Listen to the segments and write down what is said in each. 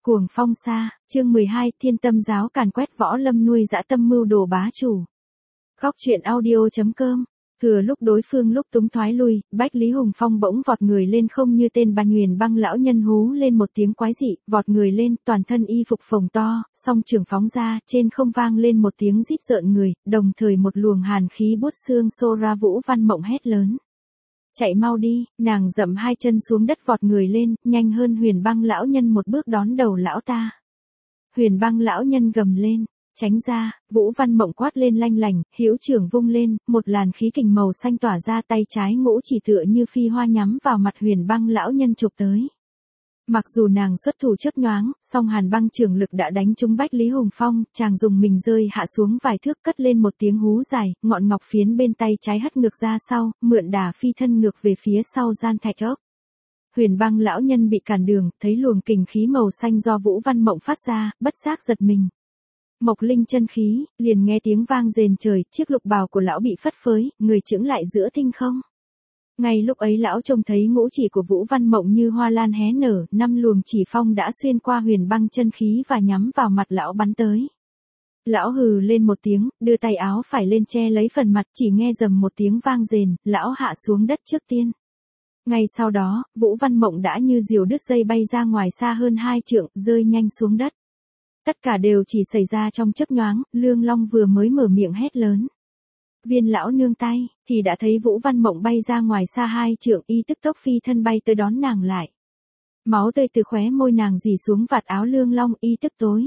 Cuồng phong xa, chương 12, Thiên Tâm giáo càn quét võ lâm nuôi dã tâm mưu đồ bá chủ. Góc truyện audio.com. Thừa lúc đối phương lúc túng thoái lui, Bách Lý Hùng Phong bỗng vọt người lên không như tên Bàn Huyền Băng lão nhân hú lên một tiếng quái dị, vọt người lên, toàn thân y phục phồng to, song trường phóng ra, trên không vang lên một tiếng rít rợn người, đồng thời một luồng hàn khí buốt xương xô ra. Vũ Văn Mộng hét lớn: chạy mau đi! Nàng dậm hai chân xuống đất vọt người lên, nhanh hơn Huyền Băng lão nhân một bước đón đầu lão ta. Huyền Băng lão nhân gầm lên: tránh ra! Vũ Văn Mộng quát lên lanh lảnh, hữu trưởng vung lên, một làn khí kình màu xanh tỏa ra, tay trái ngũ chỉ tựa như phi hoa nhắm vào mặt Huyền Băng lão nhân chụp tới. Mặc dù nàng xuất thủ chớp nhoáng, song hàn băng trường lực đã đánh trúng Bách Lý Hùng Phong, chàng dùng mình rơi hạ xuống vài thước, cất lên một tiếng hú dài, ngọn ngọc phiến bên tay trái hất ngược ra sau, mượn đà phi thân ngược về phía sau gian thạch ốc. Huyền Băng lão nhân bị cản đường, thấy luồng kình khí màu xanh do Vũ Văn Mộng phát ra, bất giác giật mình. Mộc linh chân khí, liền nghe tiếng vang rền trời, chiếc lục bào của lão bị phất phới, người chững lại giữa thinh không. Ngay lúc ấy lão trông thấy ngũ chỉ của Vũ Văn Mộng như hoa lan hé nở, 5 luồng chỉ phong đã xuyên qua Huyền Băng chân khí và nhắm vào mặt lão bắn tới. Lão hừ lên một tiếng, đưa tay áo phải lên che lấy phần mặt, chỉ nghe rầm một tiếng vang rền, lão hạ xuống đất trước tiên. Ngay sau đó, Vũ Văn Mộng đã như diều đứt dây bay ra ngoài xa hơn 2 trượng, rơi nhanh xuống đất. Tất cả đều chỉ xảy ra trong chớp nhoáng, Lương Long vừa mới mở miệng hét lớn: Viên lão nương tay, thì đã thấy Vũ Văn Mộng bay ra ngoài xa 2 trượng, y tức tốc phi thân bay tới đón nàng lại. Máu tươi từ khóe môi nàng rỉ xuống vạt áo Lương Long, y tức tối.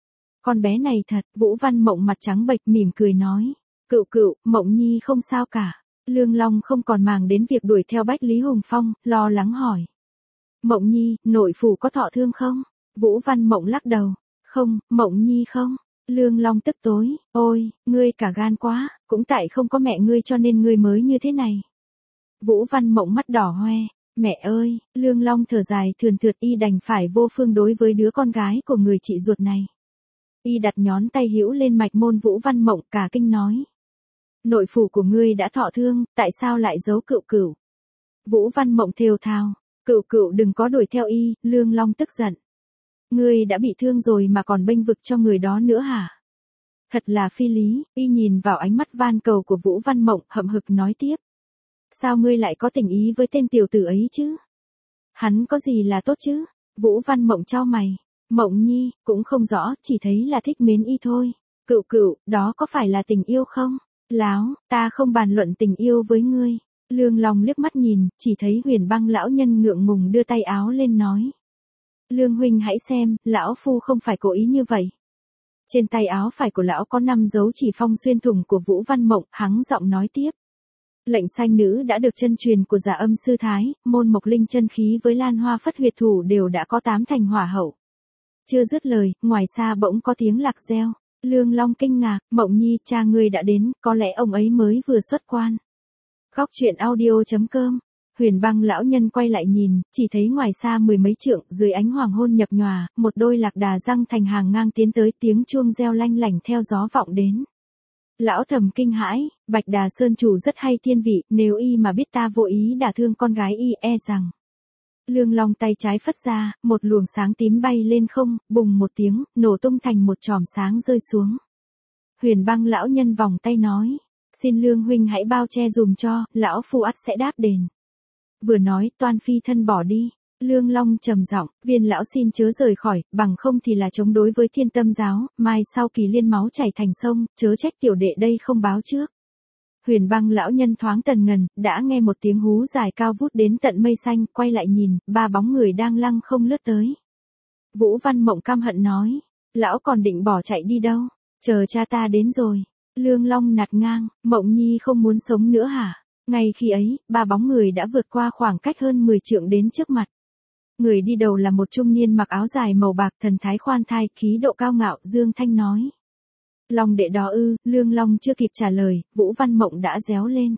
Con bé này thật! Vũ Văn Mộng mặt trắng bệch mỉm cười nói: Cựu cựu, Mộng nhi không sao cả. Lương Long không còn màng đến việc đuổi theo Bách Lý Hùng Phong, lo lắng hỏi: Mộng nhi, nội phủ có thọ thương không? Vũ Văn Mộng lắc đầu: Không, Mộng nhi không. Lương Long tức tối: Ôi, ngươi cả gan quá, cũng tại không có mẹ ngươi cho nên ngươi mới như thế này. Vũ Văn Mộng mắt đỏ hoe: Mẹ ơi! Lương Long thở dài thườn thượt, y đành phải vô phương đối với đứa con gái của người chị ruột này. Y đặt nhón tay hữu lên mạch môn Vũ Văn Mộng, cả kinh nói: Nội phủ của ngươi đã thọ thương, tại sao lại giấu cựu cựu? Vũ Văn Mộng thều thào: Cựu cựu đừng có đuổi theo y. Lương Long tức giận: Ngươi đã bị thương rồi mà còn bênh vực cho người đó nữa hả? Thật là phi lý. Y nhìn vào ánh mắt van cầu của Vũ Văn Mộng, hậm hực nói tiếp: Sao ngươi lại có tình ý với tên tiểu tử ấy chứ? Hắn có gì là tốt chứ? Vũ Văn Mộng chau mày: Mộng nhi, cũng không rõ, chỉ thấy là thích mến y thôi. Cựu cựu, đó có phải là tình yêu không? Láo, ta không bàn luận tình yêu với ngươi. Lương Long liếc mắt nhìn, chỉ thấy Huyền Băng lão nhân ngượng ngùng đưa tay áo lên nói: Lương huynh hãy xem, lão phu không phải cố ý như vậy. Trên tay áo phải của lão có 5 dấu chỉ phong xuyên thủng của Vũ Văn Mộng, hắng giọng nói tiếp: Lệnh xanh nữ đã được chân truyền của Giả Âm sư thái, môn mộc linh chân khí với Lan Hoa Phất huyệt thủ đều đã có 8 thành hỏa hậu. Chưa dứt lời, ngoài xa bỗng có tiếng lạc reo. Lương Long kinh ngạc: Mộng nhi, cha ngươi đã đến, có lẽ ông ấy mới vừa xuất quan. Góc truyện audio.com. Huyền Băng lão nhân quay lại nhìn, chỉ thấy ngoài xa 10 mấy trượng, dưới ánh hoàng hôn nhập nhòa, một đôi lạc đà răng thành hàng ngang tiến tới, tiếng chuông reo lanh lảnh theo gió vọng đến. Lão thầm kinh hãi: Bạch Đà Sơn chủ rất hay thiên vị, nếu y mà biết ta vô ý đả thương con gái y, e rằng. Lương Long tay trái phất ra, một luồng sáng tím bay lên không, bùng một tiếng, nổ tung thành một chòm sáng rơi xuống. Huyền Băng lão nhân vòng tay nói: Xin Lương huynh hãy bao che dùm cho, lão phu ắt sẽ đáp đền. Vừa nói, toan phi thân bỏ đi. Lương Long trầm giọng: Viên lão xin chớ rời khỏi, bằng không thì là chống đối với Thiên Tâm giáo, mai sau Kỳ Liên máu chảy thành sông, chớ trách tiểu đệ đây không báo trước. Huyền Băng lão nhân thoáng tần ngần, đã nghe một tiếng hú dài cao vút đến tận mây xanh, quay lại nhìn, 3 bóng người đang lăng không lướt tới. Vũ Văn Mộng căm hận nói: Lão còn định bỏ chạy đi đâu? Chờ cha ta đến rồi. Lương Long nạt ngang: Mộng nhi không muốn sống nữa hả? Ngay khi ấy, 3 bóng người đã vượt qua khoảng cách hơn 10 trượng đến trước mặt. Người đi đầu là một trung niên mặc áo dài màu bạc, thần thái khoan thai, khí độ cao ngạo, Dương Thanh nói: Long đệ đó ư? Lương Long chưa kịp trả lời, Vũ Văn Mộng đã réo lên: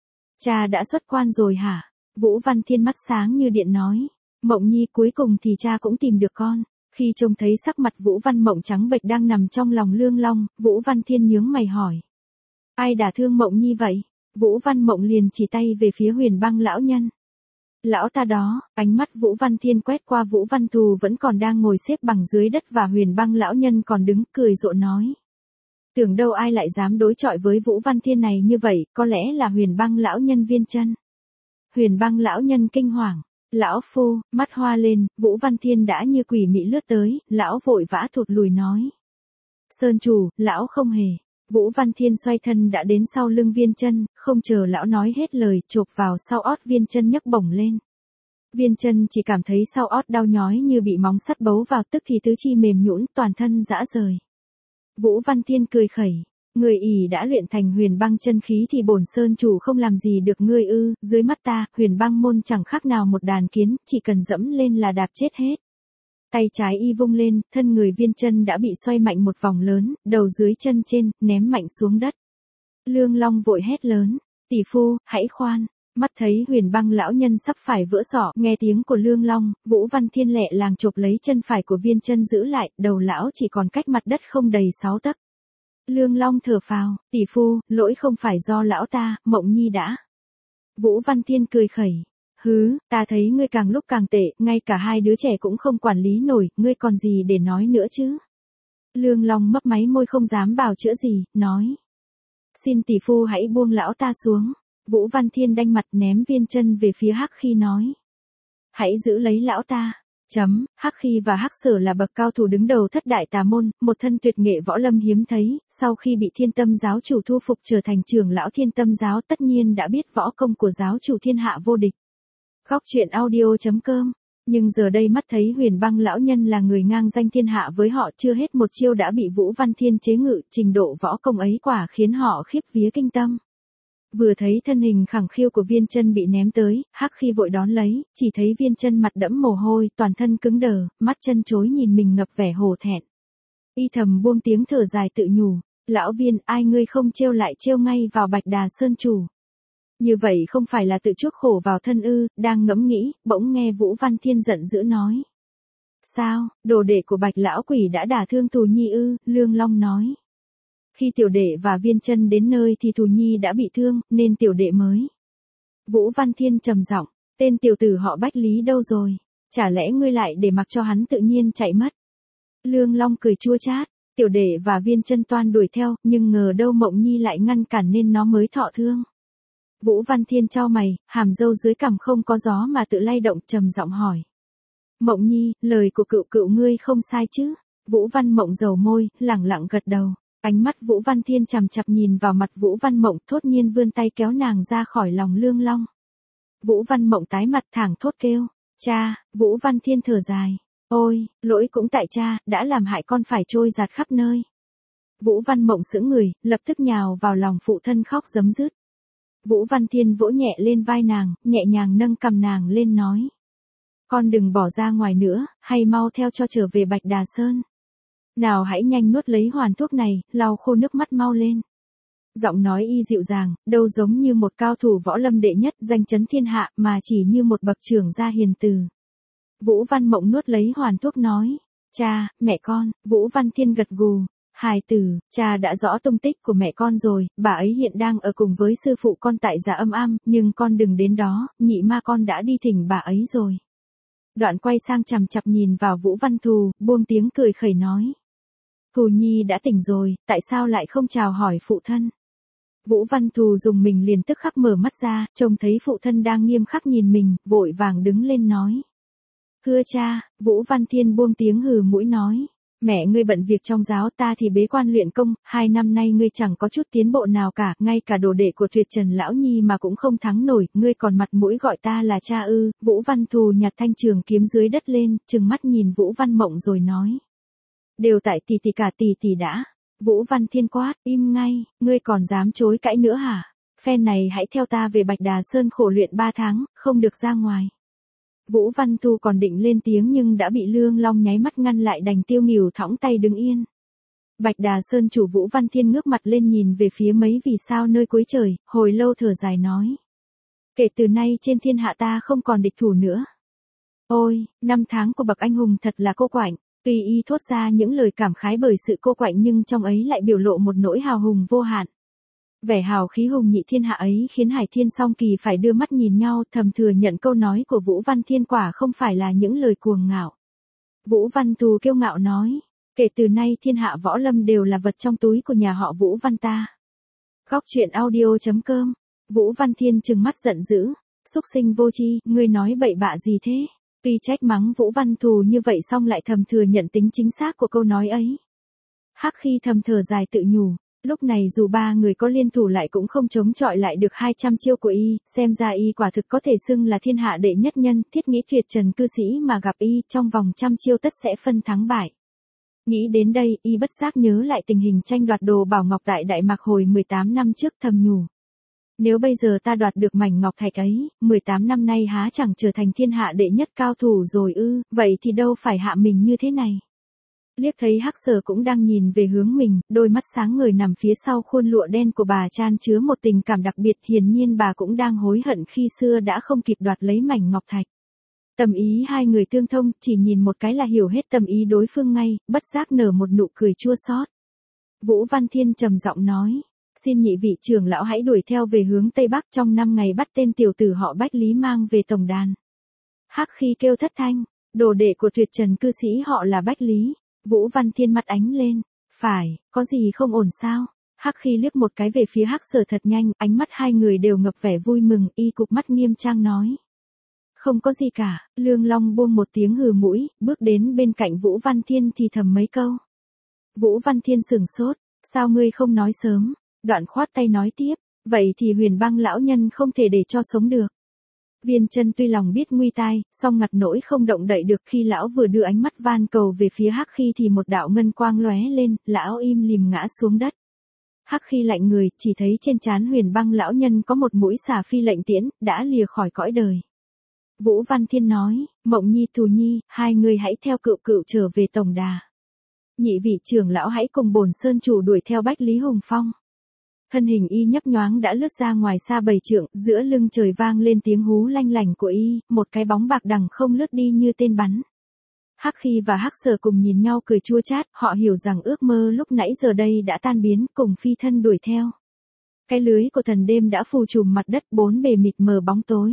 Cha đã xuất quan rồi hả? Vũ Văn Thiên mắt sáng như điện nói: Mộng nhi, cuối cùng thì cha cũng tìm được con. Khi trông thấy sắc mặt Vũ Văn Mộng trắng bệch đang nằm trong lòng Lương Long, Vũ Văn Thiên nhướng mày hỏi: Ai đả thương Mộng nhi vậy? Vũ Văn Mộng liền chỉ tay về phía Huyền Băng lão nhân. Lão ta đó, ánh mắt Vũ Văn Thiên quét qua Vũ Văn Thù vẫn còn đang ngồi xếp bằng dưới đất và Huyền Băng lão nhân còn đứng cười rộ nói. Tưởng đâu ai lại dám đối chọi với Vũ Văn Thiên này như vậy, có lẽ là Huyền Băng lão nhân Viên Chân. Huyền Băng lão nhân kinh hoàng. Lão phu, mắt hoa lên, Vũ Văn Thiên đã như quỷ mị lướt tới, lão vội vã thụt lùi nói. Sơn chủ, lão không hề. Vũ Văn Thiên xoay thân đã đến sau lưng Viên Chân, không chờ lão nói hết lời, chộp vào sau ót Viên Chân nhấc bổng lên. Viên Chân chỉ cảm thấy sau ót đau nhói như bị móng sắt bấu vào, tức thì tứ chi mềm nhũn, toàn thân rã rời. Vũ Văn Thiên cười khẩy, người ỷ đã luyện thành Huyền Băng chân khí thì bổn sơn chủ không làm gì được ngươi ư? Dưới mắt ta, Huyền Băng môn chẳng khác nào một đàn kiến, chỉ cần dẫm lên là đạp chết hết. Tay trái y vung lên, thân người Viên Chân đã bị xoay mạnh một vòng lớn, đầu dưới chân trên, ném mạnh xuống đất. Lương Long vội hét lớn, tỷ phu, hãy khoan. Mắt thấy Huyền Băng lão nhân sắp phải vỡ sọ, nghe tiếng của Lương Long, Vũ Văn Thiên lẹ làng chộp lấy chân phải của Viên Chân giữ lại, đầu lão chỉ còn cách mặt đất không đầy 6 tấc. Lương Long thở phào, tỷ phu, lỗi không phải do lão ta, Mộng Nhi đã. Vũ Văn Thiên cười khẩy, hứ, ta thấy ngươi càng lúc càng tệ, ngay cả hai đứa trẻ cũng không quản lý nổi, ngươi còn gì để nói nữa chứ? Lương Long mấp máy môi không dám bào chữa gì, nói. Xin tỷ phu hãy buông lão ta xuống. Vũ Văn Thiên đanh mặt ném Viên Chân về phía Hắc Khi nói. Hãy giữ lấy lão ta. Hắc Khi và Hắc Sở là bậc cao thủ đứng đầu thất đại tà môn, một thân tuyệt nghệ võ lâm hiếm thấy, sau khi bị Thiên Tâm giáo chủ thu phục trở thành trưởng lão Thiên Tâm giáo tất nhiên đã biết võ công của giáo chủ thiên hạ vô địch. Góc truyện audio.com. Nhưng giờ đây mắt thấy Huyền Băng lão nhân là người ngang danh thiên hạ với họ, chưa hết một chiêu đã bị Vũ Văn Thiên chế ngự, trình độ võ công ấy quả khiến họ khiếp vía kinh tâm. Vừa thấy thân hình khẳng khiu của Viên Chân bị ném tới, Hắc Khi vội đón lấy, chỉ thấy Viên Chân mặt đẫm mồ hôi, toàn thân cứng đờ, mắt chân chối nhìn mình ngập vẻ hổ thẹn. Y thầm buông tiếng thở dài tự nhủ, lão Viên, ai ngươi không trêu lại trêu ngay vào Bạch Đà Sơn chủ. Như vậy không phải là tự chuốc khổ vào thân ư? Đang ngẫm nghĩ, bỗng nghe Vũ Văn Thiên giận dữ nói. Sao, đồ đệ của Bạch lão quỷ đã đả thương Thù Nhi ư? Lương Long nói. Khi tiểu đệ và Viên Chân đến nơi thì Thù Nhi đã bị thương, nên tiểu đệ mới. Vũ Văn Thiên trầm giọng, tên tiểu tử họ Bách Lý đâu rồi? Chả lẽ ngươi lại để mặc cho hắn tự nhiên chạy mất? Lương Long cười chua chát, tiểu đệ và Viên Chân toan đuổi theo, nhưng ngờ đâu Mộng Nhi lại ngăn cản nên nó mới thọ thương. Vũ Văn Thiên chau mày, hàm râu dưới cằm không có gió mà tự lay động, trầm giọng hỏi. Mộng Nhi, lời của cựu cựu ngươi không sai chứ? Vũ Văn Mộng dầu môi, lẳng lặng gật đầu. Ánh mắt Vũ Văn Thiên chằm chằm nhìn vào mặt Vũ Văn Mộng, thốt nhiên vươn tay kéo nàng ra khỏi lòng Lương Long. Vũ Văn Mộng tái mặt thẳng thốt kêu. Cha, Vũ Văn Thiên thở dài. Ôi, lỗi cũng tại cha, đã làm hại con phải trôi giạt khắp nơi. Vũ Văn Mộng sững người, lập tức nhào vào lòng phụ thân khóc rấm rứt. Vũ Văn Thiên vỗ nhẹ lên vai nàng, nhẹ nhàng nâng cầm nàng lên nói. Con đừng bỏ ra ngoài nữa, hay mau theo cho trở về Bạch Đà Sơn. Nào hãy nhanh nuốt lấy hoàn thuốc này, lau khô nước mắt mau lên. Giọng nói y dịu dàng, đâu giống như một cao thủ võ lâm đệ nhất danh chấn thiên hạ mà chỉ như một bậc trưởng gia hiền từ. Vũ Văn Mộng nuốt lấy hoàn thuốc nói. Cha, mẹ con, Vũ Văn Thiên gật gù. Hài tử, cha đã rõ tung tích của mẹ con rồi, bà ấy hiện đang ở cùng với sư phụ con tại Dạ Âm Am, nhưng con đừng đến đó, nhị ma con đã đi thỉnh bà ấy rồi. Đoạn quay sang chằm chằm nhìn vào Vũ Văn Thù, buông tiếng cười khẩy nói. Thù Nhi đã tỉnh rồi, tại sao lại không chào hỏi phụ thân? Vũ Văn Thù dùng mình liền tức khắc mở mắt ra, trông thấy phụ thân đang nghiêm khắc nhìn mình, vội vàng đứng lên nói. Thưa cha, Vũ Văn Thiên buông tiếng hừ mũi nói. Mẹ ngươi bận việc trong giáo, ta thì bế quan luyện công, 2 năm nay ngươi chẳng có chút tiến bộ nào cả, ngay cả đồ đệ của Tuyệt Trần lão nhi mà cũng không thắng nổi, ngươi còn mặt mũi gọi ta là cha ư? Vũ Văn Thù nhặt thanh trường kiếm dưới đất lên, trừng mắt nhìn Vũ Văn Mộng rồi nói. Đều tại tỷ tỷ cả tỷ tỷ đã. Vũ Văn Thiên quát, im ngay, ngươi còn dám chối cãi nữa hả? Phen này hãy theo ta về Bạch Đà Sơn khổ luyện 3 tháng, không được ra ngoài. Vũ Văn Thu còn định lên tiếng nhưng đã bị Lương Long nháy mắt ngăn lại, đành tiêu nghỉu thõng tay đứng yên. Bạch Đà Sơn chủ Vũ Văn Thiên ngước mặt lên nhìn về phía mấy vì sao nơi cuối trời, hồi lâu thở dài nói. Kể từ nay trên thiên hạ ta không còn địch thủ nữa. Ôi, 5 tháng của bậc anh hùng thật là cô quạnh. Tuy y thốt ra những lời cảm khái bởi sự cô quạnh nhưng trong ấy lại biểu lộ một nỗi hào hùng vô hạn. Vẻ hào khí hùng nhị thiên hạ ấy khiến Hải Thiên Song Kỳ phải đưa mắt nhìn nhau, thầm thừa nhận câu nói của Vũ Văn Thiên quả không phải là những lời cuồng ngạo. Vũ Văn Thù kiêu ngạo nói, kể từ nay thiên hạ võ lâm đều là vật trong túi của nhà họ Vũ Văn ta. Góc truyện audio.com. Vũ Văn Thiên trừng mắt giận dữ, xúc sinh vô tri, ngươi nói bậy bạ gì thế? Tuy trách mắng Vũ Văn Thù như vậy xong lại thầm thừa nhận tính chính xác của câu nói ấy. Hắc Khi thầm thở dài tự nhủ, lúc này dù ba người có liên thủ lại cũng không chống chọi lại được 200 chiêu của y, xem ra y quả thực có thể xưng là thiên hạ đệ nhất nhân, thiết nghĩ tuyệt trần cư sĩ mà gặp y trong vòng 100 chiêu tất sẽ phân thắng bại. Nghĩ đến đây, y bất giác nhớ lại tình hình tranh đoạt đồ bảo ngọc tại Đại Mạc hồi 18 năm trước, thầm nhủ. Nếu bây giờ ta đoạt được mảnh ngọc thạch ấy, 18 năm nay há chẳng trở thành thiên hạ đệ nhất cao thủ rồi ư, vậy thì đâu phải hạ mình như thế này. Liếc thấy Hắc Sở cũng đang nhìn về hướng mình, đôi mắt sáng ngời nằm phía sau khuôn lụa đen của bà chan chứa một tình cảm đặc biệt, hiển nhiên bà cũng đang hối hận khi xưa đã không kịp đoạt lấy mảnh ngọc thạch. Tâm ý hai người tương thông, chỉ nhìn một cái là hiểu hết tâm ý đối phương ngay, bất giác nở một nụ cười chua xót. Vũ Văn Thiên trầm giọng nói, xin nhị vị trưởng lão hãy đuổi theo về hướng Tây Bắc, trong 5 ngày bắt tên tiểu tử họ Bách Lý mang về tổng đàn. Hắc Khi kêu thất thanh, đồ đệ của tuyệt trần cư sĩ họ là Bách Lý. Vũ Văn Thiên mắt ánh lên, phải, có gì không ổn sao? Hắc Khi liếc một cái về phía Hắc Sở thật nhanh, ánh mắt hai người đều ngập vẻ vui mừng, y cụp mắt nghiêm trang nói. Không có gì cả, Lương Long buông một tiếng hừ mũi, bước đến bên cạnh Vũ Văn Thiên thì thầm mấy câu. Vũ Văn Thiên sửng sốt, sao ngươi không nói sớm? Đoạn khoát tay nói tiếp, vậy thì Huyền Băng lão nhân không thể để cho sống được. Viên Chân tuy lòng biết nguy tai, song ngặt nỗi không động đậy được, khi lão vừa đưa ánh mắt van cầu về phía Hắc Khi thì một đạo ngân quang lóe lên, lão im lìm ngã xuống đất. Hắc Khi lạnh người, chỉ thấy trên trán Huyền Băng lão nhân có một mũi xà phi lệnh tiễn, đã lìa khỏi cõi đời. Vũ Văn Thiên nói, Mộng Nhi, Thù Nhi, hai người hãy theo cựu cựu trở về tổng đà. Nhị vị trưởng lão hãy cùng bổn sơn chủ đuổi theo Bách Lý Hùng Phong. Thân hình y nhấp nhoáng đã lướt ra ngoài xa 7 trượng, giữa lưng trời vang lên tiếng hú lanh lảnh của y, một cái bóng bạc đằng không lướt đi như tên bắn. Hắc Khi và Hắc Sở cùng nhìn nhau cười chua chát, họ hiểu rằng ước mơ lúc nãy giờ đây đã tan biến, cùng phi thân đuổi theo. Cái lưới của thần đêm đã phủ trùm mặt đất, bốn bề mịt mờ bóng tối.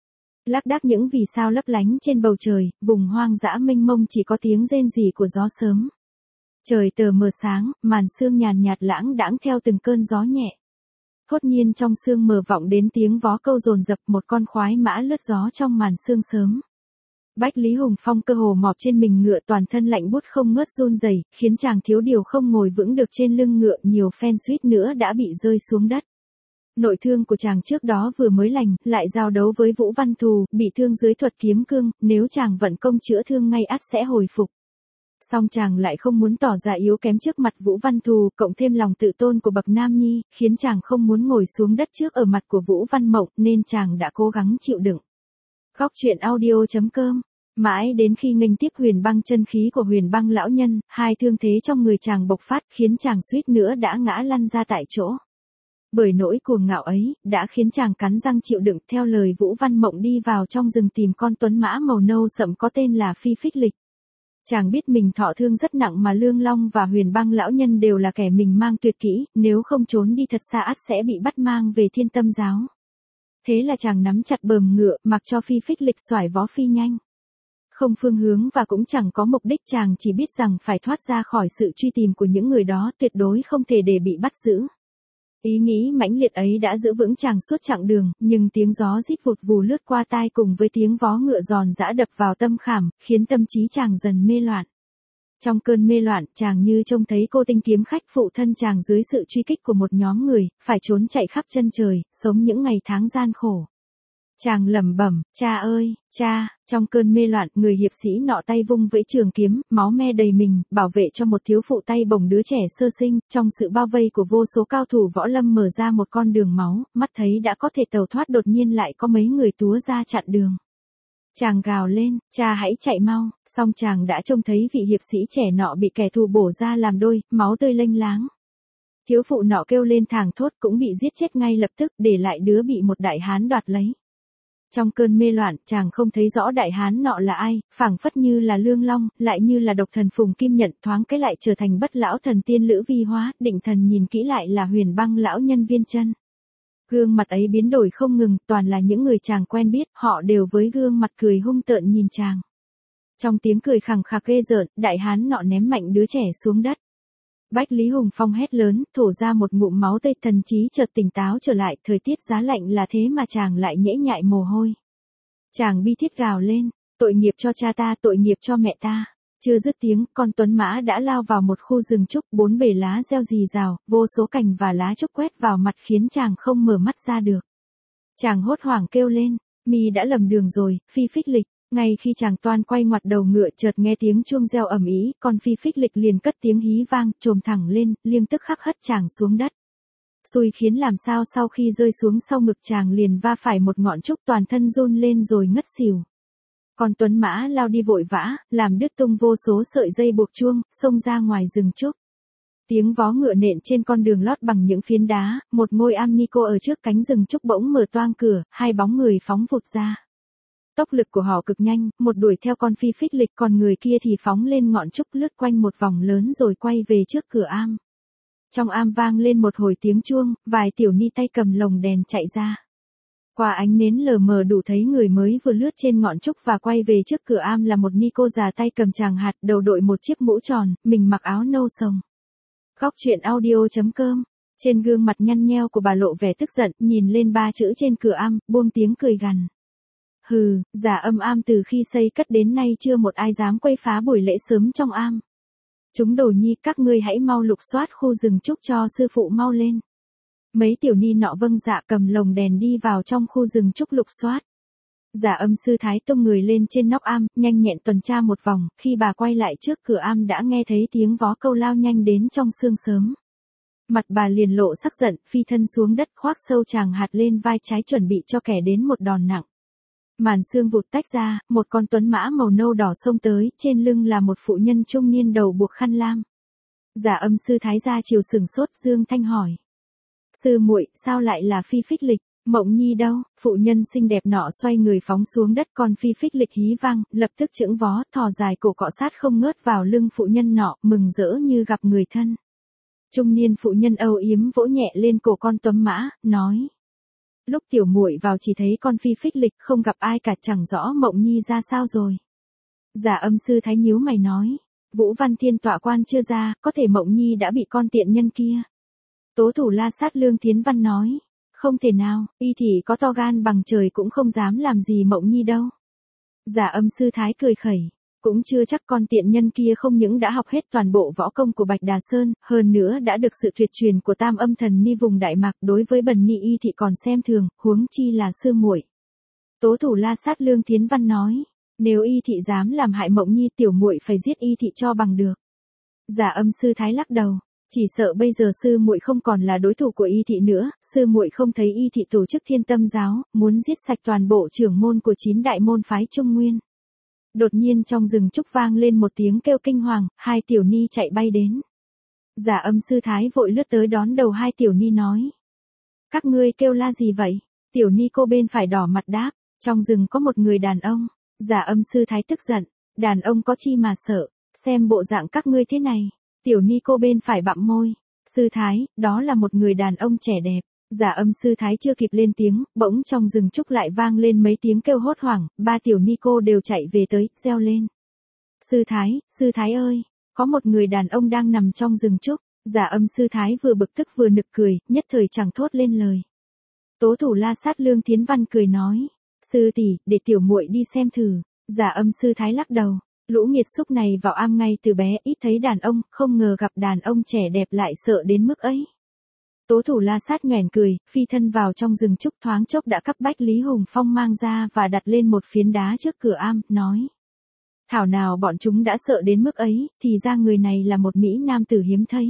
Lác đác những vì sao lấp lánh trên bầu trời, vùng hoang dã mênh mông chỉ có tiếng rên rỉ của gió sớm. Trời tờ mờ sáng, màn sương nhàn nhạt lãng đãng theo từng cơn gió nhẹ. Thốt nhiên trong sương mờ vọng đến tiếng vó câu dồn dập, một con khoái mã lướt gió trong màn sương sớm. Bách Lý Hùng Phong cơ hồ mọp trên mình ngựa, toàn thân lạnh buốt không ngớt run rẩy, khiến chàng thiếu điều không ngồi vững được trên lưng ngựa, nhiều phen suýt nữa đã bị rơi xuống đất. Nội thương của chàng trước đó vừa mới lành, lại giao đấu với Vũ Văn Thù, bị thương dưới thuật kiếm cương, nếu chàng vận công chữa thương ngay ắt sẽ hồi phục. Song chàng lại không muốn tỏ ra yếu kém trước mặt Vũ Văn Thù, cộng thêm lòng tự tôn của bậc nam nhi, khiến chàng không muốn ngồi xuống đất trước ở mặt của Vũ Văn Mộng, nên chàng đã cố gắng chịu đựng. Góc truyện audio.com. Mãi đến khi nghênh tiếp Huyền Băng chân khí của Huyền Băng lão nhân, hai thương thế trong người chàng bộc phát, khiến chàng suýt nữa đã ngã lăn ra tại chỗ. Bởi nỗi cuồng ngạo ấy, đã khiến chàng cắn răng chịu đựng, theo lời Vũ Văn Mộng đi vào trong rừng tìm con tuấn mã màu nâu sậm có tên là Phi Phích Lịch. Chàng biết mình thọ thương rất nặng mà Lương Long và Huyền Băng lão nhân đều là kẻ mình mang tuyệt kỹ, nếu không trốn đi thật xa ắt sẽ bị bắt mang về Thiên Tâm giáo. Thế là chàng nắm chặt bờm ngựa, mặc cho Phi Phích Lịch xoải vó phi nhanh. Không phương hướng và cũng chẳng có mục đích, chàng chỉ biết rằng phải thoát ra khỏi sự truy tìm của những người đó, tuyệt đối không thể để bị bắt giữ. Ý nghĩ mãnh liệt ấy đã giữ vững chàng suốt chặng đường, nhưng tiếng gió rít vụt vù lướt qua tai cùng với tiếng vó ngựa giòn giã đập vào tâm khảm, khiến tâm trí chàng dần mê loạn. Trong cơn mê loạn, chàng như trông thấy cô tinh kiếm khách phụ thân chàng dưới sự truy kích của một nhóm người, phải trốn chạy khắp chân trời, sống những ngày tháng gian khổ. Chàng lẩm bẩm, cha ơi, cha, trong cơn mê loạn, người hiệp sĩ nọ tay vung vẫy trường kiếm, máu me đầy mình, bảo vệ cho một thiếu phụ tay bồng đứa trẻ sơ sinh, trong sự bao vây của vô số cao thủ võ lâm mở ra một con đường máu, mắt thấy đã có thể tẩu thoát, đột nhiên lại có mấy người túa ra chặn đường. Chàng gào lên, cha hãy chạy mau, song chàng đã trông thấy vị hiệp sĩ trẻ nọ bị kẻ thù bổ ra làm đôi, máu tươi lênh láng. Thiếu phụ nọ kêu lên thảng thốt cũng bị giết chết ngay lập tức, để lại đứa bị một đại hán đoạt lấy. Trong cơn mê loạn, chàng không thấy rõ đại hán nọ là ai, phảng phất như là Lương Long, lại như là độc thần Phùng Kim Nhận, thoáng cái lại trở thành Bất lão thần tiên Lữ Vi Hóa, định thần nhìn kỹ lại là Huyền Băng lão nhân Viên Chân. Gương mặt ấy biến đổi không ngừng, toàn là những người chàng quen biết, họ đều với gương mặt cười hung tợn nhìn chàng. Trong tiếng cười khằng khặc ghê rợn, đại hán nọ ném mạnh đứa trẻ xuống đất. Bách Lý Hùng Phong hét lớn, thổ ra một ngụm máu tươi, thần trí chợt tỉnh táo trở lại, thời tiết giá lạnh là thế mà chàng lại nhễ nhại mồ hôi. Chàng bi thiết gào lên, tội nghiệp cho cha ta, tội nghiệp cho mẹ ta. Chưa dứt tiếng, con tuấn mã đã lao vào một khu rừng trúc, bốn bề lá reo rì rào, vô số cành và lá trúc quét vào mặt khiến chàng không mở mắt ra được. Chàng hốt hoảng kêu lên, mi đã lầm đường rồi, Phi Phích Lịch. Ngay khi chàng toan quay ngoặt đầu ngựa chợt nghe tiếng chuông reo ầm ĩ, con Phi Phích Lịch liền cất tiếng hí vang, chồm thẳng lên, liêng tức khắc hất chàng xuống đất. Xui khiến làm sao sau khi rơi xuống sau ngực chàng liền va phải một ngọn trúc, toàn thân run lên rồi ngất xỉu. Con tuấn mã lao đi vội vã, làm đứt tung vô số sợi dây buộc chuông, xông ra ngoài rừng trúc. Tiếng vó ngựa nện trên con đường lót bằng những phiến đá, một ngôi am ni cô ở trước cánh rừng trúc bỗng mở toang cửa, hai bóng người phóng vụt ra. Tốc lực của họ cực nhanh, một đuổi theo con Phi Phích Lịch, còn người kia thì phóng lên ngọn trúc lướt quanh một vòng lớn rồi quay về trước cửa am. Trong am vang lên một hồi tiếng chuông, vài tiểu ni tay cầm lồng đèn chạy ra. Qua ánh nến lờ mờ đủ thấy người mới vừa lướt trên ngọn trúc và quay về trước cửa am là một ni cô già tay cầm tràng hạt, đầu đội một chiếc mũ tròn, mình mặc áo nâu sồng. Góc truyện audio.com. Trên gương mặt nhăn nheo của bà lộ vẻ tức giận, nhìn lên ba chữ trên cửa am, buông tiếng cười gằn. Hừ, Giả Âm am từ khi xây cất đến nay chưa một ai dám quấy phá buổi lễ sớm trong am. Chúng đồ nhi, các ngươi hãy mau lục soát khu rừng trúc cho sư phụ mau lên. Mấy tiểu ni nọ vâng dạ cầm lồng đèn đi vào trong khu rừng trúc lục soát. Giả Âm sư thái tung người lên trên nóc am, nhanh nhẹn tuần tra một vòng, khi bà quay lại trước cửa am đã nghe thấy tiếng vó câu lao nhanh đến trong sương sớm. Mặt bà liền lộ sắc giận, phi thân xuống đất khoác sâu tràng hạt lên vai trái chuẩn bị cho kẻ đến một đòn nặng. Màn sương vụt tách ra, một con tuấn mã màu nâu đỏ xông tới, trên lưng là một phụ nhân trung niên đầu buộc khăn lam. Giả Âm sư thái ra chiều sừng sốt, Dương Thanh hỏi. Sư muội, sao lại là Phi Phích Lịch, Mộng Nhi đâu? Phụ nhân xinh đẹp nọ xoay người phóng xuống đất, con Phi Phích Lịch hí vang, lập tức chững vó, thò dài cổ cọ sát không ngớt vào lưng phụ nhân nọ, mừng rỡ như gặp người thân. Trung niên phụ nhân âu yếm vỗ nhẹ lên cổ con tuấn mã, nói. Lúc tiểu muội vào chỉ thấy con Phi Phích Lịch, không gặp ai cả, chẳng rõ Mộng Nhi ra sao rồi. Giả Âm sư thái nhíu mày nói. Vũ Văn Thiên tọa quan chưa ra, có thể Mộng Nhi đã bị con tiện nhân kia. Tố thủ La Sát Lương Thiến Văn nói. Không thể nào, y thị có to gan bằng trời cũng không dám làm gì Mộng Nhi đâu. Giả Âm sư thái cười khẩy. Cũng chưa chắc, con tiện nhân kia không những đã học hết toàn bộ võ công của Bạch Đà Sơn, hơn nữa đã được sự tuyệt truyền của Tam Âm Thần Ni vùng Đại Mạc, đối với bần ni y thị còn xem thường, huống chi là sư muội. Tố thủ La Sát Lương Thiến Văn nói, nếu y thị dám làm hại Mộng Nhi, tiểu muội phải giết y thị cho bằng được. Giả Âm sư thái lắc đầu, chỉ sợ bây giờ sư muội không còn là đối thủ của y thị nữa, sư muội không thấy y thị tổ chức Thiên Tâm giáo, muốn giết sạch toàn bộ trưởng môn của 9 đại môn phái Trung Nguyên. Đột nhiên trong rừng trúc vang lên một tiếng kêu kinh hoàng, hai tiểu ni chạy bay đến. Giả Âm sư thái vội lướt tới đón đầu hai tiểu ni nói. Các ngươi kêu la gì vậy? Tiểu ni cô bên phải đỏ mặt đáp, trong rừng có một người đàn ông. Giả Âm sư thái tức giận, đàn ông có chi mà sợ, xem bộ dạng các ngươi thế này. Tiểu ni cô bên phải bặm môi. Sư thái, đó là một người đàn ông trẻ đẹp. Giả Âm sư thái chưa kịp lên tiếng, bỗng trong rừng trúc lại vang lên mấy tiếng kêu hốt hoảng, ba tiểu ni cô đều chạy về tới, reo lên. Sư thái ơi, có một người đàn ông đang nằm trong rừng trúc. Giả Âm sư thái vừa bực tức vừa nực cười, nhất thời chẳng thốt lên lời. Tố thủ La Sát Lương Thiến Văn cười nói, sư tỷ, để tiểu muội đi xem thử. Giả Âm sư thái lắc đầu, lũ nghiệt xúc này vào am ngay từ bé, ít thấy đàn ông, không ngờ gặp đàn ông trẻ đẹp lại sợ đến mức ấy. Tố thủ La Sát nhoẻn cười, phi thân vào trong rừng trúc, thoáng chốc đã cắp Bách Lý Hùng Phong mang ra và đặt lên một phiến đá trước cửa am, nói. Thảo nào bọn chúng đã sợ đến mức ấy, thì ra người này là một mỹ nam tử hiếm thấy.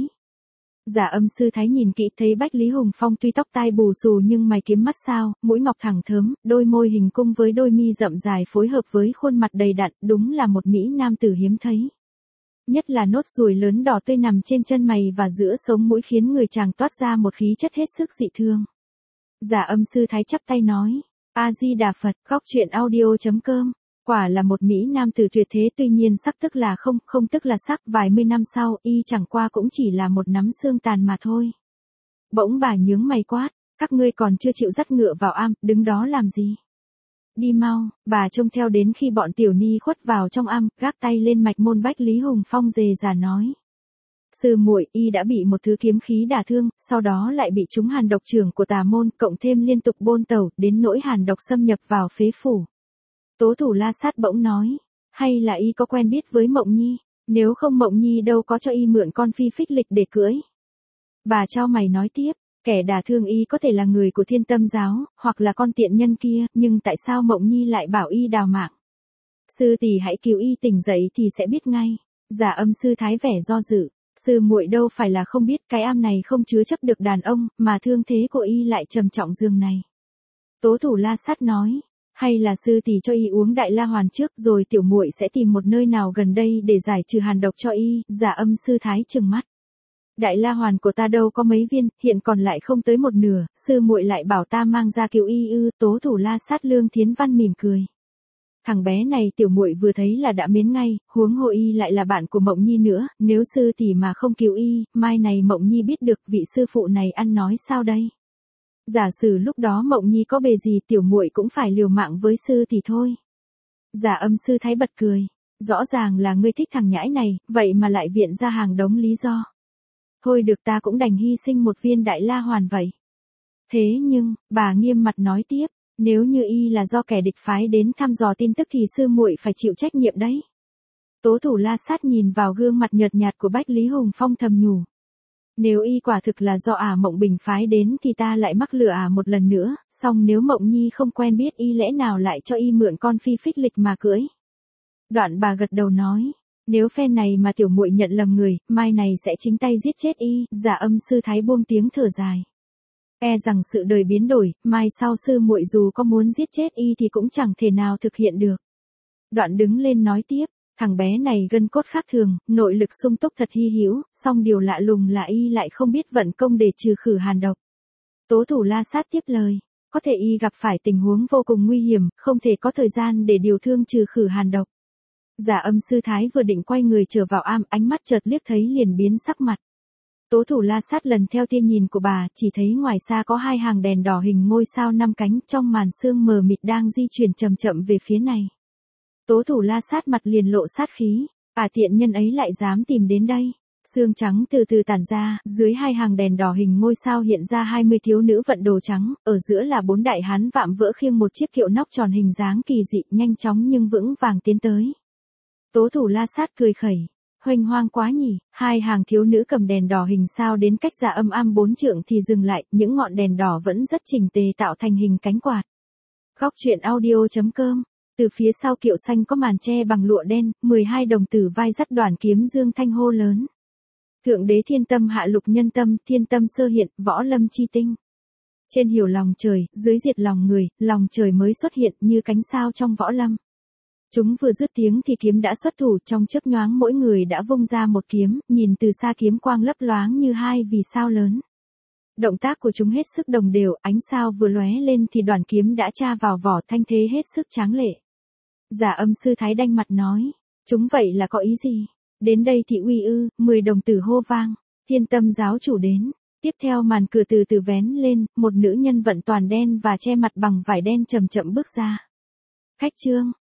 Giả Âm sư thái nhìn kỹ thấy Bách Lý Hùng Phong tuy tóc tai bù xù nhưng mày kiếm mắt sao, mũi ngọc thẳng thớm, đôi môi hình cung với đôi mi rậm dài phối hợp với khuôn mặt đầy đặn, đúng là một mỹ nam tử hiếm thấy. Nhất là nốt ruồi lớn đỏ tươi nằm trên chân mày và giữa sống mũi khiến người chàng toát ra một khí chất hết sức dị thương. Giả Âm sư thái chắp tay nói, A Di Đà Phật, góc truyện audio.com. Quả là một mỹ nam tử tuyệt thế, tuy nhiên sắc tức là không, không tức là sắc, vài mươi năm sau, y chẳng qua cũng chỉ là một nắm xương tàn mà thôi. Bỗng bà nhướng mày quát, các ngươi còn chưa chịu dắt ngựa vào am, đứng đó làm gì? Đi mau, bà trông theo đến khi bọn tiểu ni khuất vào trong am, gác tay lên mạch môn Bách Lý Hùng Phong dề dà nói. Sư muội, y đã bị một thứ kiếm khí đả thương, sau đó lại bị trúng hàn độc trưởng của tà môn, cộng thêm liên tục bôn tẩu, đến nỗi hàn độc xâm nhập vào phế phủ. Tố thủ La Sát bỗng nói, hay là y có quen biết với Mộng Nhi, nếu không Mộng Nhi đâu có cho y mượn con phi phích lịch để cưỡi. Bà chau mày nói tiếp, kẻ đả thương y có thể là người của Thiên Tâm giáo, hoặc là con tiện nhân kia, nhưng tại sao Mộng Nhi lại bảo y đào mạng? Sư tỷ hãy cứu y tỉnh dậy thì sẽ biết ngay. Giả Âm sư thái vẻ do dự. Sư muội đâu phải là không biết cái am này không chứa chấp được đàn ông, mà thương thế của y lại trầm trọng giường này. Tố thủ La Sát nói, hay là sư tỷ cho y uống Đại La Hoàn trước rồi tiểu muội sẽ tìm một nơi nào gần đây để giải trừ hàn độc cho y. Giả Âm sư thái trừng mắt. Đại La Hoàn của ta đâu có mấy viên, hiện còn lại không tới một nửa, sư muội lại bảo ta mang ra cứu y ư? Tố thủ La Sát Lương Thiến Văn mỉm cười. Thằng bé này tiểu muội vừa thấy là đã miến ngay, huống hồ y lại là bạn của Mộng Nhi nữa, nếu sư tỷ mà không cứu y, mai này Mộng Nhi biết được vị sư phụ này ăn nói sao đây? Giả sử lúc đó Mộng Nhi có bề gì tiểu muội cũng phải liều mạng với sư tỷ thôi. Giả Âm sư thái bật cười, rõ ràng là ngươi thích thằng nhãi này, vậy mà lại viện ra hàng đống lý do. Thôi được, ta cũng đành hy sinh một viên Đại La Hoàn vậy. Thế nhưng, bà nghiêm mặt nói tiếp. Nếu như y là do kẻ địch phái đến thăm dò tin tức thì sư muội phải chịu trách nhiệm đấy. Tố thủ La Sát nhìn vào gương mặt nhợt nhạt của Bách Lý Hùng Phong thầm nhủ. Nếu y quả thực là do Mộng Bình phái đến thì ta lại mắc lừa một lần nữa, song nếu Mộng Nhi không quen biết y lẽ nào lại cho y mượn con phi phích lịch mà cưỡi. Đoạn bà gật đầu nói, nếu phen này mà tiểu muội nhận lầm người, mai này sẽ chính tay giết chết y. Giả Âm sư thái buông tiếng thở dài. E rằng sự đời biến đổi, mai sau sư muội dù có muốn giết chết y thì cũng chẳng thể nào thực hiện được. Đoạn đứng lên nói tiếp, thằng bé này gân cốt khác thường, nội lực sung túc thật hy hữu, song điều lạ lùng là y lại không biết vận công để trừ khử hàn độc. Tố thủ La Sát tiếp lời, có thể y gặp phải tình huống vô cùng nguy hiểm, không thể có thời gian để điều thương trừ khử hàn độc. Giả Âm sư thái vừa định quay người trở vào am, ánh mắt chợt liếc thấy liền biến sắc mặt. Tố thủ La Sát lần theo tia nhìn của bà, chỉ thấy ngoài xa có hai hàng đèn đỏ hình ngôi sao năm cánh trong màn sương mờ mịt đang di chuyển chậm chậm về phía này. Tố thủ La Sát mặt liền lộ sát khí, tiện nhân ấy lại dám tìm đến đây. Sương trắng từ từ tản ra, dưới hai hàng đèn đỏ hình ngôi sao hiện ra 20 thiếu nữ vận đồ trắng, ở giữa là 4 đại hán vạm vỡ khiêng một chiếc kiệu nóc tròn hình dáng kỳ dị, nhanh chóng nhưng vững vàng tiến tới. Tố thủ La Sát cười khẩy. Huênh hoang quá nhỉ, hai hàng thiếu nữ cầm đèn đỏ hình sao đến cách Giả Âm am 4 trượng thì dừng lại, những ngọn đèn đỏ vẫn rất chỉnh tề tạo thành hình cánh quạt. Góc truyện audio.com. Từ phía sau kiệu xanh có màn che bằng lụa đen, 12 đồng tử vai dắt đoàn kiếm dương thanh hô lớn. Thượng đế thiên tâm hạ lục nhân tâm, thiên tâm sơ hiện, võ lâm chi tinh. Trên hiểu lòng trời, dưới diệt lòng người, lòng trời mới xuất hiện như cánh sao trong võ lâm. Chúng vừa dứt tiếng thì kiếm đã xuất thủ, trong chớp nhoáng mỗi người đã vung ra một kiếm, nhìn từ xa kiếm quang lấp loáng như hai vì sao lớn. Động tác của chúng hết sức đồng đều, ánh sao vừa lóe lên thì đoàn kiếm đã tra vào vỏ, thanh thế hết sức tráng lệ. Giả Âm sư thái đanh mặt nói, chúng vậy là có ý gì? Đến đây thì uy ư? 10 đồng tử hô vang, Thiên Tâm giáo chủ đến. Tiếp theo màn cửa từ từ vén lên, một nữ nhân vận toàn đen và che mặt bằng vải đen chậm chậm bước ra. Khách trương.